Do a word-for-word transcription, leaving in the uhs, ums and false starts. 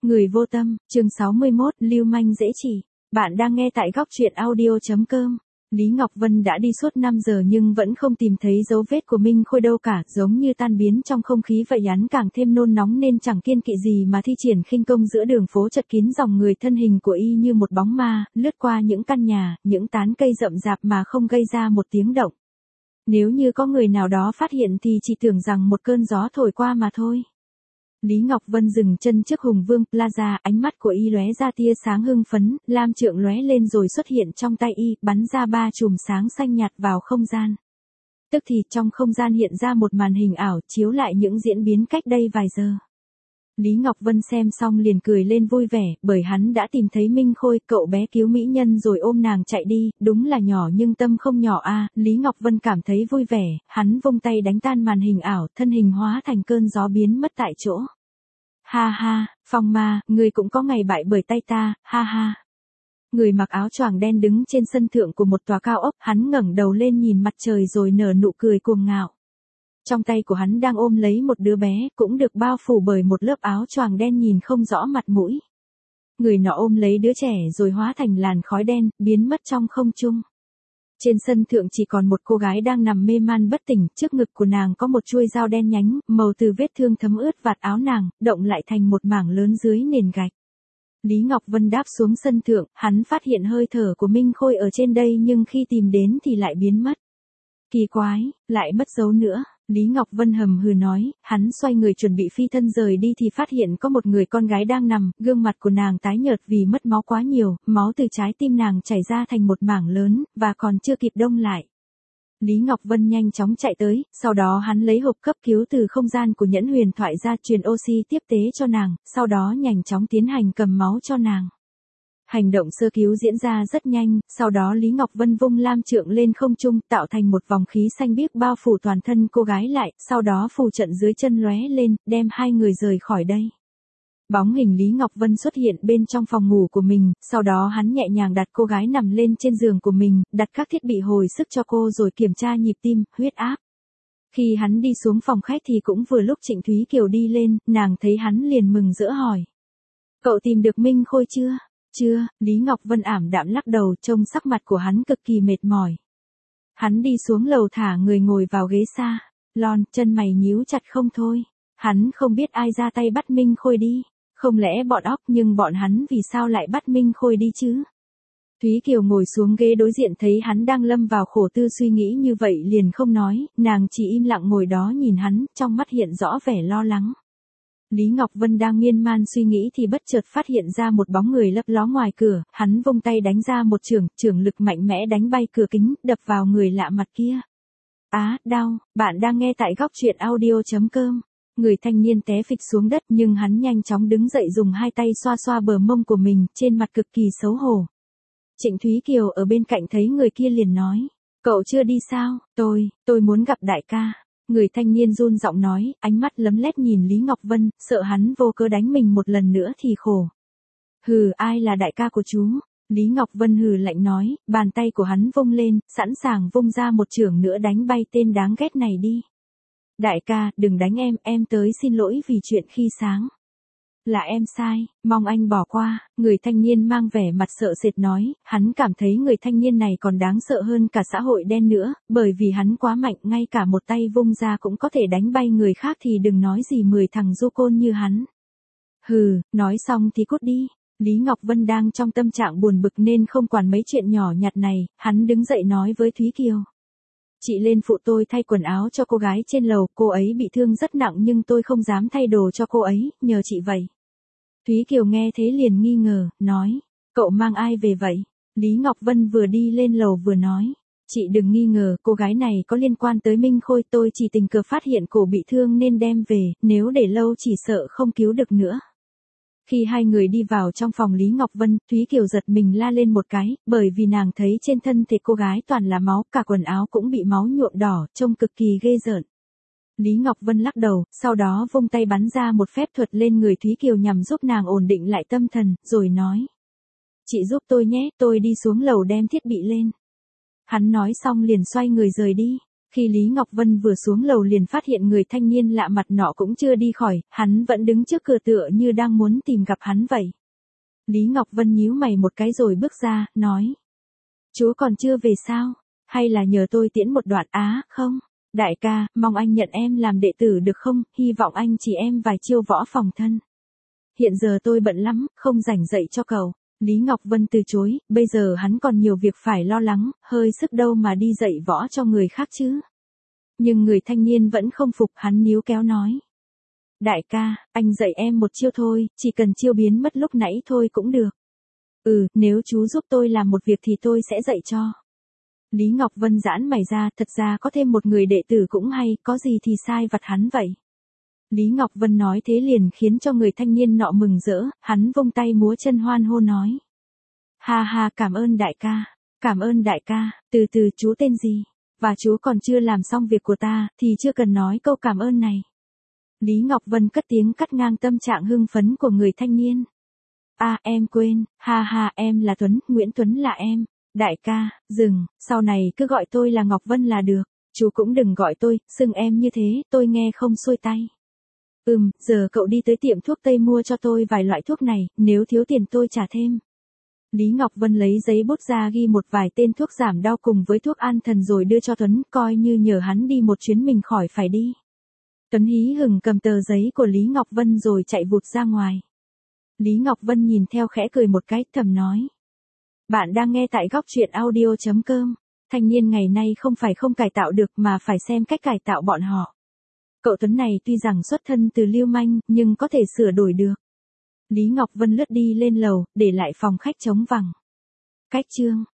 Người vô tâm, chương sáu mươi mốt, lưu manh dễ chỉ. Bạn đang nghe tại góc truyện audio chấm com. Lý Ngọc Vân đã đi suốt năm giờ nhưng vẫn không tìm thấy dấu vết của Minh Khôi đâu cả, giống như tan biến trong không khí vậy. Hắn càng thêm nôn nóng nên chẳng kiêng kỵ gì mà thi triển khinh công giữa đường phố chật kín dòng người. Thân hình của y như một bóng ma, lướt qua những căn nhà, những tán cây rậm rạp mà không gây ra một tiếng động. Nếu như có người nào đó phát hiện thì chỉ tưởng rằng một cơn gió thổi qua mà thôi. Lý Ngọc Vân dừng chân trước Hùng Vương Plaza, ánh mắt của y lóe ra tia sáng hưng phấn, lam trượng lóe lên rồi xuất hiện trong tay y, bắn ra ba chùm sáng xanh nhạt vào không gian. Tức thì trong không gian hiện ra một màn hình ảo chiếu lại những diễn biến cách đây vài giờ. Lý Ngọc Vân xem xong liền cười lên vui vẻ, bởi hắn đã tìm thấy Minh Khôi, cậu bé cứu mỹ nhân rồi ôm nàng chạy đi, đúng là nhỏ nhưng tâm không nhỏ a. À, Lý Ngọc Vân cảm thấy vui vẻ, hắn vung tay đánh tan màn hình ảo, thân hình hóa thành cơn gió biến mất tại chỗ. Ha ha, Phong Ma, ngươi cũng có ngày bại bởi tay ta, ha ha. Người mặc áo choàng đen đứng trên sân thượng của một tòa cao ốc, hắn ngẩng đầu lên nhìn mặt trời rồi nở nụ cười cuồng ngạo. Trong tay của hắn đang ôm lấy một đứa bé, cũng được bao phủ bởi một lớp áo choàng đen nhìn không rõ mặt mũi. Người nọ ôm lấy đứa trẻ rồi hóa thành làn khói đen, biến mất trong không trung. Trên sân thượng chỉ còn một cô gái đang nằm mê man bất tỉnh, trước ngực của nàng có một chuôi dao đen nhánh, màu từ vết thương thấm ướt vạt áo nàng, động lại thành một mảng lớn dưới nền gạch. Lý Ngọc Vân đáp xuống sân thượng, hắn phát hiện hơi thở của Minh Khôi ở trên đây nhưng khi tìm đến thì lại biến mất. Kỳ quái, lại mất dấu nữa. Lý Ngọc Vân hầm hừ nói, hắn xoay người chuẩn bị phi thân rời đi thì phát hiện có một người con gái đang nằm, gương mặt của nàng tái nhợt vì mất máu quá nhiều, máu từ trái tim nàng chảy ra thành một mảng lớn, và còn chưa kịp đông lại. Lý Ngọc Vân nhanh chóng chạy tới, sau đó hắn lấy hộp cấp cứu từ không gian của nhẫn huyền thoại ra truyền oxy tiếp tế cho nàng, sau đó nhanh chóng tiến hành cầm máu cho nàng. Hành động sơ cứu diễn ra rất nhanh, sau đó Lý Ngọc Vân vung lam trượng lên không trung, tạo thành một vòng khí xanh biếc bao phủ toàn thân cô gái lại, sau đó phù trận dưới chân lóe lên, đem hai người rời khỏi đây. Bóng hình Lý Ngọc Vân xuất hiện bên trong phòng ngủ của mình, sau đó hắn nhẹ nhàng đặt cô gái nằm lên trên giường của mình, đặt các thiết bị hồi sức cho cô rồi kiểm tra nhịp tim, huyết áp. Khi hắn đi xuống phòng khách thì cũng vừa lúc Trịnh Thúy Kiều đi lên, nàng thấy hắn liền mừng rỡ hỏi. Cậu tìm được Minh Khôi chưa? Chưa, Lý Ngọc Vân ảm đạm lắc đầu, trông sắc mặt của hắn cực kỳ mệt mỏi. Hắn đi xuống lầu thả người ngồi vào ghế xa, lon, chân mày nhíu chặt không thôi. Hắn không biết ai ra tay bắt Minh Khôi đi, không lẽ bọn óc, nhưng bọn hắn vì sao lại bắt Minh Khôi đi chứ? Thúy Kiều ngồi xuống ghế đối diện thấy hắn đang lâm vào khổ tư suy nghĩ như vậy liền không nói, nàng chỉ im lặng ngồi đó nhìn hắn, trong mắt hiện rõ vẻ lo lắng. Lý Ngọc Vân đang miên man suy nghĩ thì bất chợt phát hiện ra một bóng người lấp ló ngoài cửa, hắn vung tay đánh ra một chưởng, chưởng lực mạnh mẽ đánh bay cửa kính, đập vào người lạ mặt kia. Á, đau, bạn đang nghe tại góc truyện audio chấm com. Người thanh niên té phịch xuống đất nhưng hắn nhanh chóng đứng dậy dùng hai tay xoa xoa bờ mông của mình, trên mặt cực kỳ xấu hổ. Trịnh Thúy Kiều ở bên cạnh thấy người kia liền nói, cậu chưa đi sao, tôi, tôi muốn gặp đại ca. Người thanh niên run giọng nói, ánh mắt lấm lét nhìn Lý Ngọc Vân, sợ hắn vô cớ đánh mình một lần nữa thì khổ. Hừ, ai là đại ca của chú? Lý Ngọc Vân hừ lạnh nói, bàn tay của hắn vung lên, sẵn sàng vung ra một chưởng nữa đánh bay tên đáng ghét này đi. Đại ca, đừng đánh em, em tới xin lỗi vì chuyện khi sáng. Là em sai, mong anh bỏ qua. Người thanh niên mang vẻ mặt sợ sệt nói, hắn cảm thấy người thanh niên này còn đáng sợ hơn cả xã hội đen nữa, bởi vì hắn quá mạnh, ngay cả một tay vung ra cũng có thể đánh bay người khác thì đừng nói gì mười thằng du côn như hắn. Hừ, nói xong thì cút đi. Lý Ngọc Vân đang trong tâm trạng buồn bực nên không quản mấy chuyện nhỏ nhặt này, hắn đứng dậy nói với Thúy Kiều. Chị lên phụ tôi thay quần áo cho cô gái trên lầu, cô ấy bị thương rất nặng nhưng tôi không dám thay đồ cho cô ấy, nhờ chị vậy. Thúy Kiều nghe thế liền nghi ngờ, nói, cậu mang ai về vậy? Lý Ngọc Vân vừa đi lên lầu vừa nói, chị đừng nghi ngờ, cô gái này có liên quan tới Minh Khôi, tôi chỉ tình cờ phát hiện cổ bị thương nên đem về, nếu để lâu chỉ sợ không cứu được nữa. Khi hai người đi vào trong phòng Lý Ngọc Vân, Thúy Kiều giật mình la lên một cái, bởi vì nàng thấy trên thân thể cô gái toàn là máu, cả quần áo cũng bị máu nhuộm đỏ, trông cực kỳ ghê rợn. Lý Ngọc Vân lắc đầu, sau đó vung tay bắn ra một phép thuật lên người Thúy Kiều nhằm giúp nàng ổn định lại tâm thần, rồi nói. Chị giúp tôi nhé, tôi đi xuống lầu đem thiết bị lên. Hắn nói xong liền xoay người rời đi. Khi Lý Ngọc Vân vừa xuống lầu liền phát hiện người thanh niên lạ mặt nọ cũng chưa đi khỏi, hắn vẫn đứng trước cửa tựa như đang muốn tìm gặp hắn vậy. Lý Ngọc Vân nhíu mày một cái rồi bước ra, nói. Chú còn chưa về sao? Hay là nhờ tôi tiễn một đoạn? Á, không. Đại ca, mong anh nhận em làm đệ tử được không? Hy vọng anh chỉ em vài chiêu võ phòng thân. Hiện giờ tôi bận lắm, không rảnh dạy cho cậu. Lý Ngọc Vân từ chối, bây giờ hắn còn nhiều việc phải lo lắng, hơi sức đâu mà đi dạy võ cho người khác chứ. Nhưng người thanh niên vẫn không phục, hắn níu kéo nói. Đại ca, anh dạy em một chiêu thôi, chỉ cần chiêu biến mất lúc nãy thôi cũng được. Ừ, nếu chú giúp tôi làm một việc thì tôi sẽ dạy cho. Lý Ngọc Vân giãn mày ra, thật ra có thêm một người đệ tử cũng hay, có gì thì sai vặt hắn vậy. Lý Ngọc Vân nói thế liền khiến cho người thanh niên nọ mừng rỡ, hắn vung tay múa chân hoan hô nói. Ha ha, cảm ơn đại ca, cảm ơn đại ca, từ từ chú tên gì, và chú còn chưa làm xong việc của ta, thì chưa cần nói câu cảm ơn này. Lý Ngọc Vân cất tiếng cắt ngang tâm trạng hưng phấn của người thanh niên. À em quên, ha ha em là Tuấn, Nguyễn Tuấn là em. Đại ca, dừng, sau này cứ gọi tôi là Ngọc Vân là được, chú cũng đừng gọi tôi, xưng em như thế, tôi nghe không xuôi tay. Ừm, giờ cậu đi tới tiệm thuốc Tây mua cho tôi vài loại thuốc này, nếu thiếu tiền tôi trả thêm. Lý Ngọc Vân lấy giấy bút ra ghi một vài tên thuốc giảm đau cùng với thuốc an thần rồi đưa cho Tuấn, coi như nhờ hắn đi một chuyến mình khỏi phải đi. Tuấn hí hửng cầm tờ giấy của Lý Ngọc Vân rồi chạy vụt ra ngoài. Lý Ngọc Vân nhìn theo khẽ cười một cái, thầm nói. Bạn đang nghe tại góc truyện audio chấm com. Thanh niên ngày nay không phải không cải tạo được mà phải xem cách cải tạo bọn họ. Cậu Tuấn này tuy rằng xuất thân từ lưu manh, nhưng có thể sửa đổi được. Lý Ngọc Vân lướt đi lên lầu, để lại phòng khách trống vắng. Cách chương